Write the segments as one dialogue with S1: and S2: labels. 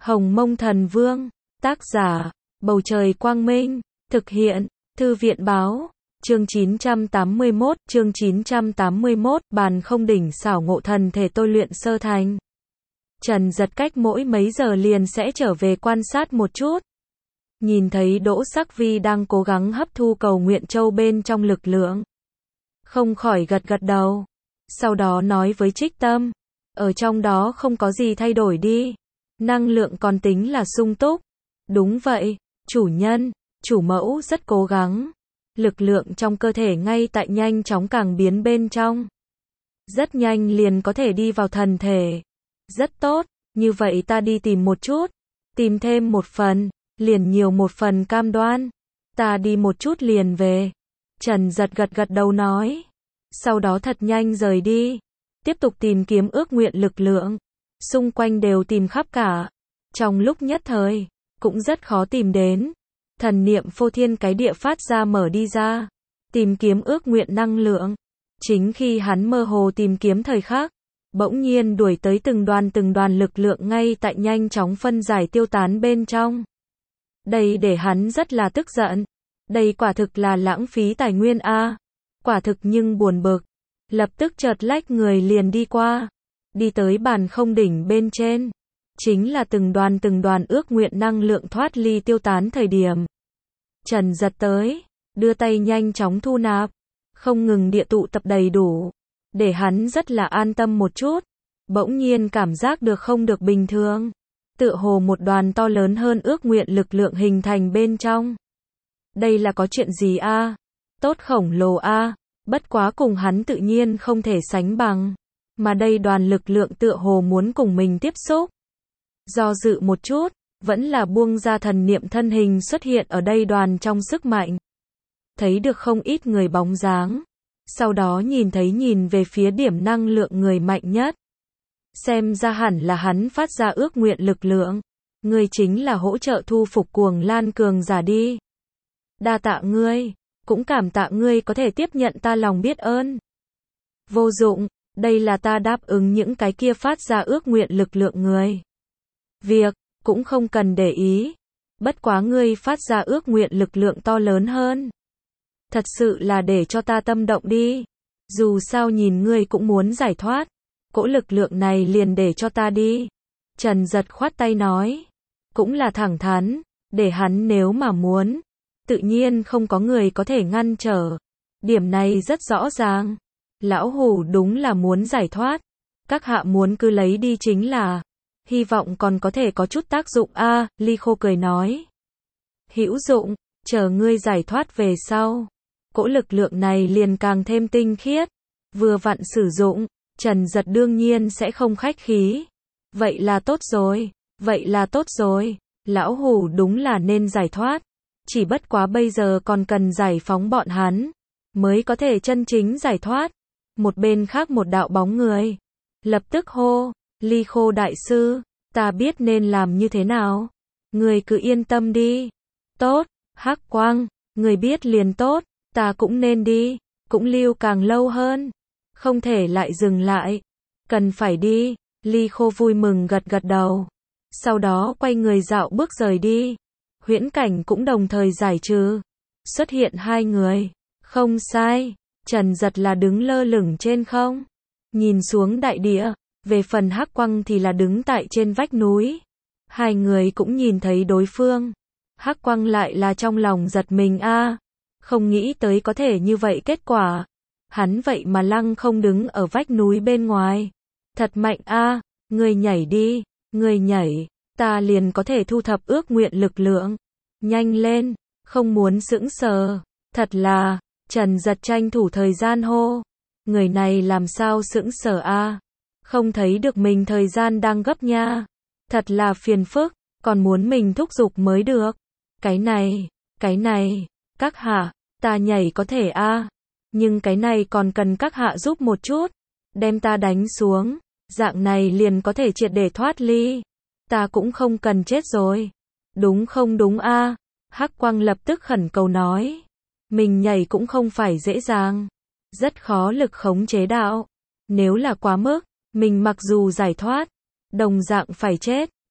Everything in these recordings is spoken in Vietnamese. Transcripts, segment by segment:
S1: Hồng Mông Thần Vương, tác giả, Bầu Trời Quang Minh, thực hiện, Thư viện Báo, chương 981, bàn không đỉnh xảo ngộ thần thể tôi luyện sơ thành. Trần Giật cách mỗi mấy giờ liền sẽ trở về quan sát một chút. Nhìn thấy Đỗ Sắc Vi đang cố gắng hấp thu cầu nguyện châu bên trong lực lượng. Không khỏi gật gật đầu. Sau đó nói với Trích Tâm, ở trong đó không có gì thay đổi đi. Năng lượng còn tính là sung túc. Đúng vậy, chủ nhân, chủ mẫu rất cố gắng. Lực lượng trong cơ thể ngay tại nhanh chóng càng biến bên trong. Rất nhanh liền có thể đi vào thần thể. Rất tốt, như vậy ta đi tìm một chút. Tìm thêm một phần, liền nhiều một phần cam đoan. Ta đi một chút liền về. Trần Giật gật gật đầu nói. Sau đó thật nhanh rời đi. Tiếp tục tìm kiếm ước nguyện lực lượng. Xung quanh đều tìm khắp cả. Trong lúc nhất thời, cũng rất khó tìm đến. Thần niệm phô thiên cái địa phát ra mở đi ra. Tìm kiếm ước nguyện năng lượng. Chính khi hắn mơ hồ tìm kiếm thời khắc, bỗng nhiên đuổi tới từng đoàn lực lượng ngay tại nhanh chóng phân giải tiêu tán bên trong. Đây để hắn rất là tức giận. Đây quả thực là lãng phí tài nguyên a. Quả thực nhưng buồn bực. Lập tức chợt lách người liền đi qua. Đi tới bàn không đỉnh bên trên. Chính là từng đoàn ước nguyện năng lượng thoát ly tiêu tán thời điểm. Trần Giật tới, đưa tay nhanh chóng thu nạp. Không ngừng địa tụ tập đầy đủ. Để hắn rất là an tâm một chút. Bỗng nhiên cảm giác được không được bình thường. Tựa hồ một đoàn to lớn hơn ước nguyện lực lượng hình thành bên trong. Đây là có chuyện gì a? Tốt khổng lồ a, bất quá cùng hắn tự nhiên không thể sánh bằng. Mà đây đoàn lực lượng tựa hồ muốn cùng mình tiếp xúc. Do dự một chút, vẫn là buông ra thần niệm thân hình xuất hiện ở đây đoàn trong sức mạnh. Thấy được không ít người bóng dáng. Sau đó nhìn về phía điểm năng lượng người mạnh nhất. Xem ra hẳn là hắn phát ra ước nguyện lực lượng. Ngươi chính là hỗ trợ thu phục Cuồng Lan cường giả đi. Đa tạ ngươi, cũng cảm tạ ngươi có thể tiếp nhận ta lòng biết ơn. Vô dụng, đây là ta đáp ứng những cái kia phát ra ước nguyện lực lượng người. Việc, cũng không cần để ý. Bất quá ngươi phát ra ước nguyện lực lượng to lớn hơn. Thật sự là để cho ta tâm động đi. Dù sao nhìn ngươi cũng muốn giải thoát. Cỗ lực lượng này liền để cho ta đi. Trần Giật khoát tay nói. Cũng là thẳng thắn, để hắn nếu mà muốn. Tự nhiên không có người có thể ngăn trở. Điểm này rất rõ ràng. Lão hủ đúng là muốn giải thoát. Các hạ muốn cứ lấy đi chính là. Hy vọng còn có thể có chút tác dụng a. Ly Khô cười nói. Hữu dụng, chờ ngươi giải thoát về sau. Cỗ lực lượng này liền càng thêm tinh khiết. Vừa vặn sử dụng, Trần Giật đương nhiên sẽ không khách khí. Vậy là tốt rồi. Lão hủ đúng là nên giải thoát. Chỉ bất quá bây giờ còn cần giải phóng bọn hắn. Mới có thể chân chính giải thoát. Một bên khác một đạo bóng người. Lập tức hô. Ly Khô đại sư, ta biết nên làm như thế nào. Người cứ yên tâm đi. Tốt, Hắc Quang, người biết liền tốt. Ta cũng nên đi. Cũng lưu càng lâu hơn. Không thể lại dừng lại. Cần phải đi. Ly Khô vui mừng gật gật đầu. Sau đó quay người dạo bước rời đi. Huyễn cảnh cũng đồng thời giải trừ. Xuất hiện hai người. Không sai. Trần Giật là đứng lơ lửng trên không. Nhìn xuống đại địa. Về phần Hắc Quang thì là đứng tại trên vách núi. Hai người cũng nhìn thấy đối phương. Hắc Quang lại là trong lòng giật mình a. Không nghĩ tới có thể như vậy kết quả. Hắn vậy mà lăng không đứng ở vách núi bên ngoài. Thật mạnh a, ngươi nhảy đi, ngươi nhảy, ta liền có thể thu thập ước nguyện lực lượng. Nhanh lên, không muốn sững sờ. Thật là, Trần Giật tranh thủ thời gian hô. Người này làm sao sững sờ a? Không thấy được mình thời gian đang gấp nha. Thật là phiền phức, còn muốn mình thúc giục mới được. Cái này, các hạ, ta nhảy có thể a, nhưng cái này còn cần các hạ giúp một chút. Đem ta đánh xuống, dạng này liền có thể triệt để thoát ly. Ta cũng không cần chết rồi. Đúng không đúng a? Hắc Quang lập tức khẩn cầu nói. Mình nhảy cũng không phải dễ dàng. Rất khó lực khống chế đạo. Nếu là quá mức, mình mặc dù giải thoát, đồng dạng phải chết.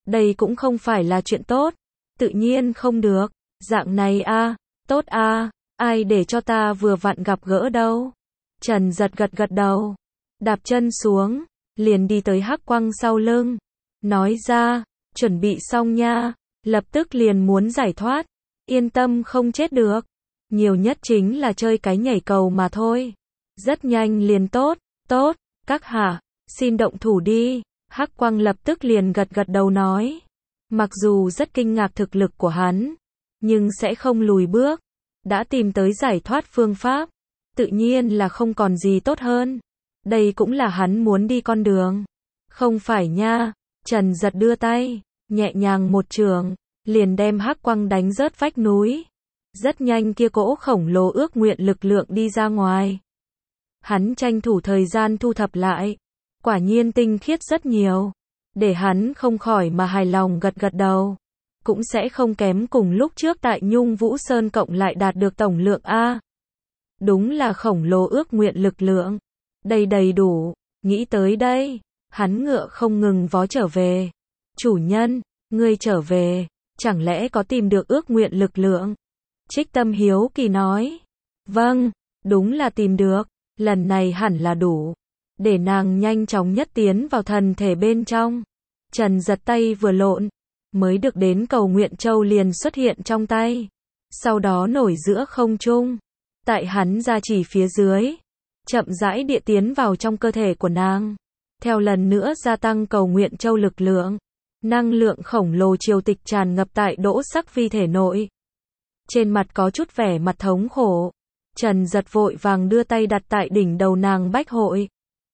S1: Đây cũng không phải là chuyện tốt. Tự nhiên không được. Dạng này a, tốt a, ai để cho ta vừa vặn gặp gỡ đâu. Trần Giật gật gật đầu, đạp chân xuống, liền đi tới Hắc Quang sau lưng, nói ra, chuẩn bị xong nha, lập tức liền muốn giải thoát, yên tâm không chết được, nhiều nhất chính là chơi cái nhảy cầu mà thôi, rất nhanh liền tốt, tốt, các hạ, xin động thủ đi, Hắc Quang lập tức liền gật gật đầu nói, mặc dù rất kinh ngạc thực lực của hắn, nhưng sẽ không lùi bước, đã tìm tới giải thoát phương pháp, tự nhiên là không còn gì tốt hơn. Đây cũng là hắn muốn đi con đường. Không phải nha, Trần Giật đưa tay, nhẹ nhàng một trường, liền đem Hắc Quang đánh rớt vách núi. Rất nhanh kia cỗ khổng lồ ước nguyện lực lượng đi ra ngoài. Hắn tranh thủ thời gian thu thập lại, quả nhiên tinh khiết rất nhiều, để hắn không khỏi mà hài lòng gật gật đầu. Cũng sẽ không kém cùng lúc trước tại Nhung Vũ Sơn cộng lại đạt được tổng lượng A. Đúng là khổng lồ ước nguyện lực lượng. Đây đầy đủ, nghĩ tới đây, hắn ngựa không ngừng vó trở về. Chủ nhân, ngươi trở về, chẳng lẽ có tìm được ước nguyện lực lượng? Trích Tâm hiếu kỳ nói. Vâng, đúng là tìm được, lần này hẳn là đủ. Để nàng nhanh chóng nhất tiến vào thần thể bên trong. Trần Giật tay vừa lộn, mới được đến Cầu Nguyện Châu liền xuất hiện trong tay. Sau đó nổi giữa không trung. Tại hắn ra chỉ phía dưới, chậm rãi địa tiến vào trong cơ thể của nàng. Theo lần nữa gia tăng Cầu Nguyện Châu lực lượng, năng lượng khổng lồ triều tịch tràn ngập tại Đỗ Sắc Vi thể nội. Trên mặt có chút vẻ mặt thống khổ. Trần Giật vội vàng đưa tay đặt tại đỉnh đầu nàng bách hội.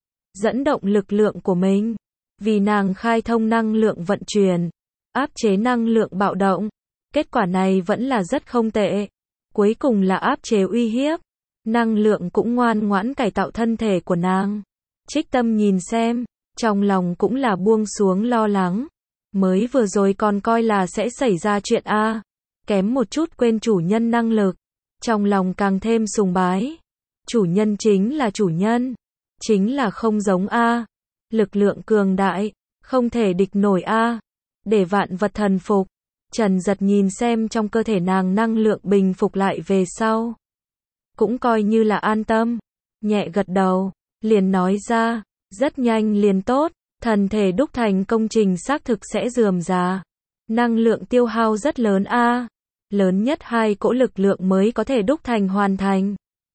S1: Dẫn động lực lượng của mình. Vì nàng khai thông năng lượng vận chuyển. Áp chế năng lượng bạo động. Kết quả này vẫn là rất không tệ. Cuối cùng là áp chế uy hiếp. Năng lượng cũng ngoan ngoãn cải tạo thân thể của nàng. Trích Tâm nhìn xem, trong lòng cũng là buông xuống lo lắng. Mới vừa rồi còn coi là sẽ xảy ra chuyện A. Kém một chút quên chủ nhân năng lực. Trong lòng càng thêm sùng bái. Chủ nhân chính là chủ nhân. Chính là không giống A. Lực lượng cường đại, không thể địch nổi A. Để vạn vật thần phục. Trần Giật nhìn xem trong cơ thể nàng năng lượng bình phục lại về sau. Cũng coi như là an tâm. Nhẹ gật đầu, liền nói ra, rất nhanh liền tốt, thần thể đúc thành công trình xác thực sẽ rườm rà. Năng lượng tiêu hao rất lớn A. Lớn nhất 2 cỗ lực lượng mới có thể đúc thành hoàn thành.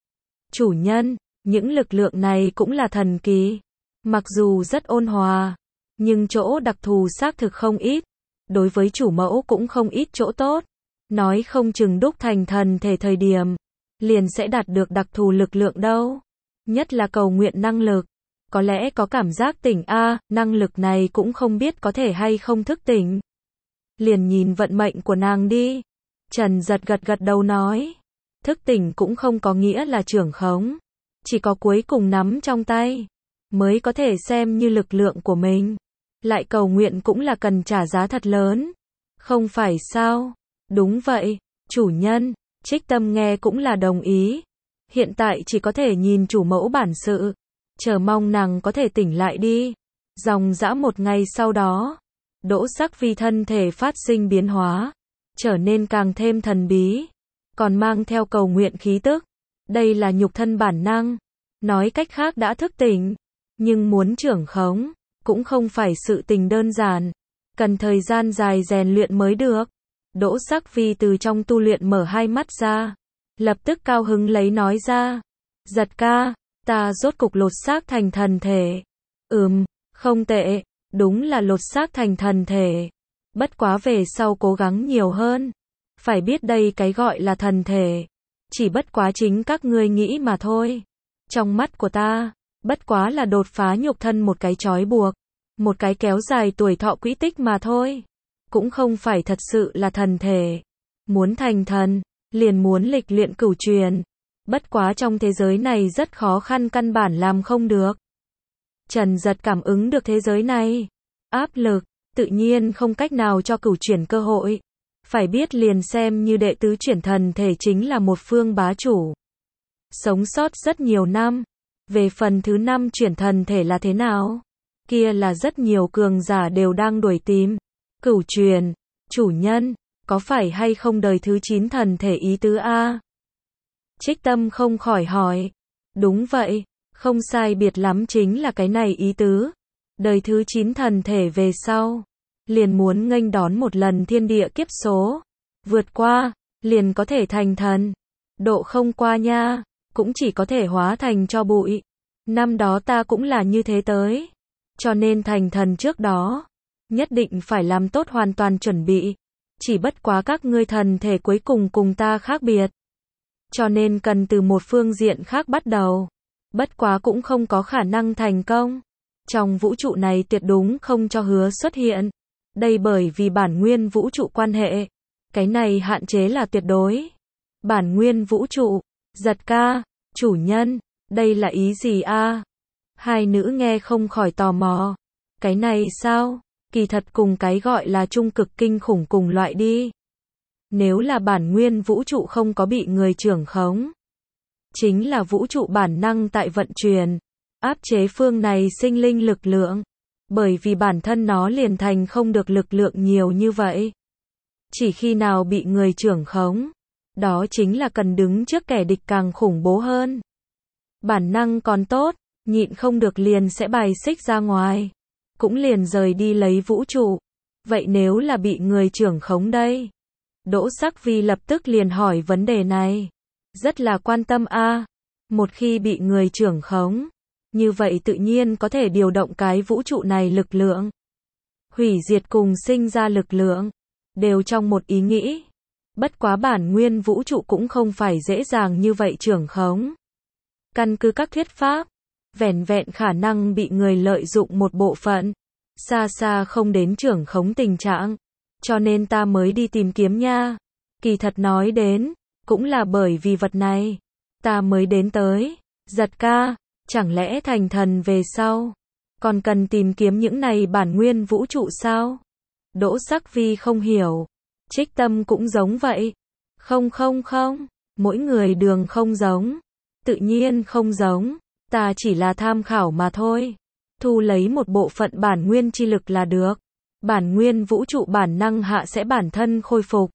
S1: Chủ nhân, những lực lượng này cũng là thần kỳ. Mặc dù rất ôn hòa, nhưng chỗ đặc thù xác thực không ít. Đối với chủ mẫu cũng không ít chỗ tốt. Nói không chừng đúc thành thần thể thời điểm, liền sẽ đạt được đặc thù lực lượng đâu. Nhất là cầu nguyện năng lực. Có lẽ có cảm giác tỉnh A, năng lực này cũng không biết có thể hay không thức tỉnh. Liền nhìn vận mệnh của nàng đi. Trần Giật gật gật đầu nói. Thức tỉnh cũng không có nghĩa là trưởng khống. Chỉ có cuối cùng nắm trong tay, mới có thể xem như lực lượng của mình. Lại cầu nguyện cũng là cần trả giá thật lớn. Không phải sao? Đúng vậy, chủ nhân. Trích Tâm nghe cũng là đồng ý. Hiện tại chỉ có thể nhìn chủ mẫu bản sự. Chờ mong nàng có thể tỉnh lại đi. Dòng dã một ngày sau đó, Đỗ Sắc Vi thân thể phát sinh biến hóa, trở nên càng thêm thần bí, còn mang theo cầu nguyện khí tức. Đây là nhục thân bản năng, nói cách khác đã thức tỉnh, nhưng muốn trưởng khống, cũng không phải sự tình đơn giản, cần thời gian dài rèn luyện mới được. Đỗ Sắc Vi từ trong tu luyện mở hai mắt ra, lập tức cao hứng lấy nói ra, Giật ca, ta rốt cục lột xác thành thần thể. Không tệ, đúng là lột xác thành thần thể. Bất quá về sau cố gắng nhiều hơn. Phải biết đây cái gọi là thần thể, chỉ bất quá chính các ngươi nghĩ mà thôi. Trong mắt của ta, bất quá là đột phá nhục thân một cái trói buộc, một cái kéo dài tuổi thọ quỹ tích mà thôi. Cũng không phải thật sự là thần thể. Muốn thành thần, liền muốn lịch luyện cửu truyền. Bất quá trong thế giới này rất khó khăn, căn bản làm không được. Trần Giật cảm ứng được thế giới này. Áp lực, tự nhiên không cách nào cho cửu chuyển cơ hội. Phải biết liền xem như đệ tứ chuyển thần thể chính là một phương bá chủ. Sống sót rất nhiều năm. Về phần thứ 5 chuyển thần thể là thế nào? Kia là rất nhiều cường giả đều đang đuổi tìm. Cửu truyền, chủ nhân, có phải hay không đời thứ 9 thần thể ý tứ a? Trích Tâm không khỏi hỏi. Đúng vậy, không sai biệt lắm chính là cái này ý tứ. Đời thứ 9 thần thể về sau, liền muốn nghênh đón một lần thiên địa kiếp số. Vượt qua, liền có thể thành thần. Độ không qua nha, cũng chỉ có thể hóa thành tro bụi. Năm đó ta cũng là như thế tới. Cho nên thành thần trước đó, nhất định phải làm tốt hoàn toàn chuẩn bị. Chỉ bất quá các ngươi thần thể cuối cùng ta khác biệt. Cho nên cần từ một phương diện khác bắt đầu. Bất quá cũng không có khả năng thành công. Trong vũ trụ này tuyệt đúng không cho hứa xuất hiện. Đây bởi vì bản nguyên vũ trụ quan hệ. Cái này hạn chế là tuyệt đối. Bản nguyên vũ trụ, Giật ca, chủ nhân, đây là ý gì a? Hai nữ nghe không khỏi tò mò. Cái này sao? Kỳ thật cùng cái gọi là trung cực kinh khủng cùng loại đi. Nếu là bản nguyên vũ trụ không có bị người trưởng khống, chính là vũ trụ bản năng tại vận chuyển, áp chế phương này sinh linh lực lượng, bởi vì bản thân nó liền thành không được lực lượng nhiều như vậy. Chỉ khi nào bị người trưởng khống, đó chính là cần đứng trước kẻ địch càng khủng bố hơn. Bản năng còn tốt, nhịn không được liền sẽ bài xích ra ngoài, cũng liền rời đi lấy vũ trụ. Vậy nếu là bị người trưởng khống đây? Đỗ Sắc Vi lập tức liền hỏi vấn đề này. Rất là quan tâm a. Một khi bị người trưởng khống, như vậy tự nhiên có thể điều động cái vũ trụ này lực lượng. Hủy diệt cùng sinh ra lực lượng, đều trong một ý nghĩ. Bất quá bản nguyên vũ trụ cũng không phải dễ dàng như vậy trưởng khống. Căn cứ các thuyết pháp, vẻn vẹn khả năng bị người lợi dụng một bộ phận, xa xa không đến trưởng khống tình trạng. Cho nên ta mới đi tìm kiếm nha. Kỳ thật nói đến, cũng là bởi vì vật này, ta mới đến tới. Giật ca, chẳng lẽ thành thần về sau, còn cần tìm kiếm những này bản nguyên vũ trụ sao? Đỗ Sắc Vi không hiểu. Trích Tâm cũng giống vậy. Không, mỗi người đường không giống. Tự nhiên không giống, ta chỉ là tham khảo mà thôi. Thu lấy một bộ phận bản nguyên chi lực là được. Bản nguyên vũ trụ bản năng hạ sẽ bản thân khôi phục.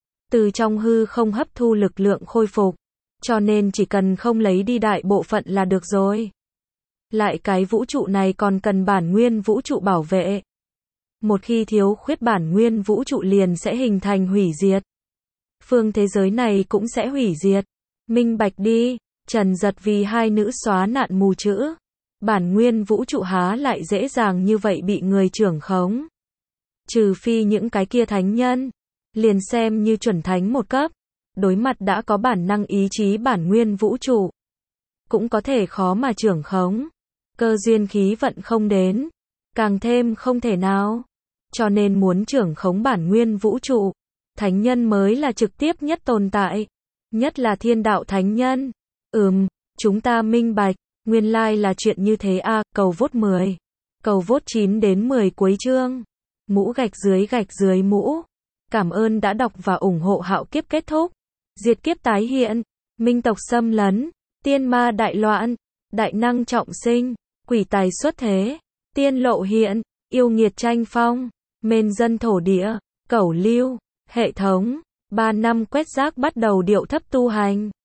S1: Từ trong hư không hấp thu lực lượng khôi phục. Cho nên chỉ cần không lấy đi đại bộ phận là được rồi. Lại cái vũ trụ này còn cần bản nguyên vũ trụ bảo vệ. Một khi thiếu khuyết bản nguyên vũ trụ liền sẽ hình thành hủy diệt. Phương thế giới này cũng sẽ hủy diệt. Minh bạch đi. Trần Giật vì hai nữ xóa nạn mù chữ. Bản nguyên vũ trụ há lại dễ dàng như vậy bị người trưởng khống. Trừ phi những cái kia thánh nhân, liền xem như chuẩn thánh một cấp, đối mặt đã có bản năng ý chí bản nguyên vũ trụ, cũng có thể khó mà trưởng khống. Cơ duyên khí vận không đến, càng thêm không thể nào. Cho nên muốn trưởng khống bản nguyên vũ trụ, thánh nhân mới là trực tiếp nhất tồn tại, nhất là thiên đạo thánh nhân. Chúng ta minh bạch, nguyên lai là chuyện như thế a. Cầu vote 10, cầu vote 9 đến 10 cuối chương. Mũ gạch dưới mũ. Cảm ơn đã đọc và ủng hộ. Hạo kiếp kết thúc, diệt kiếp tái hiện, minh tộc xâm lấn, tiên ma đại loạn, đại năng trọng sinh, quỷ tài xuất thế, tiên lộ hiện, yêu nghiệt tranh phong, mên dân thổ địa, cẩu lưu, hệ thống. 3 năm quét rác bắt đầu điệu thấp tu hành.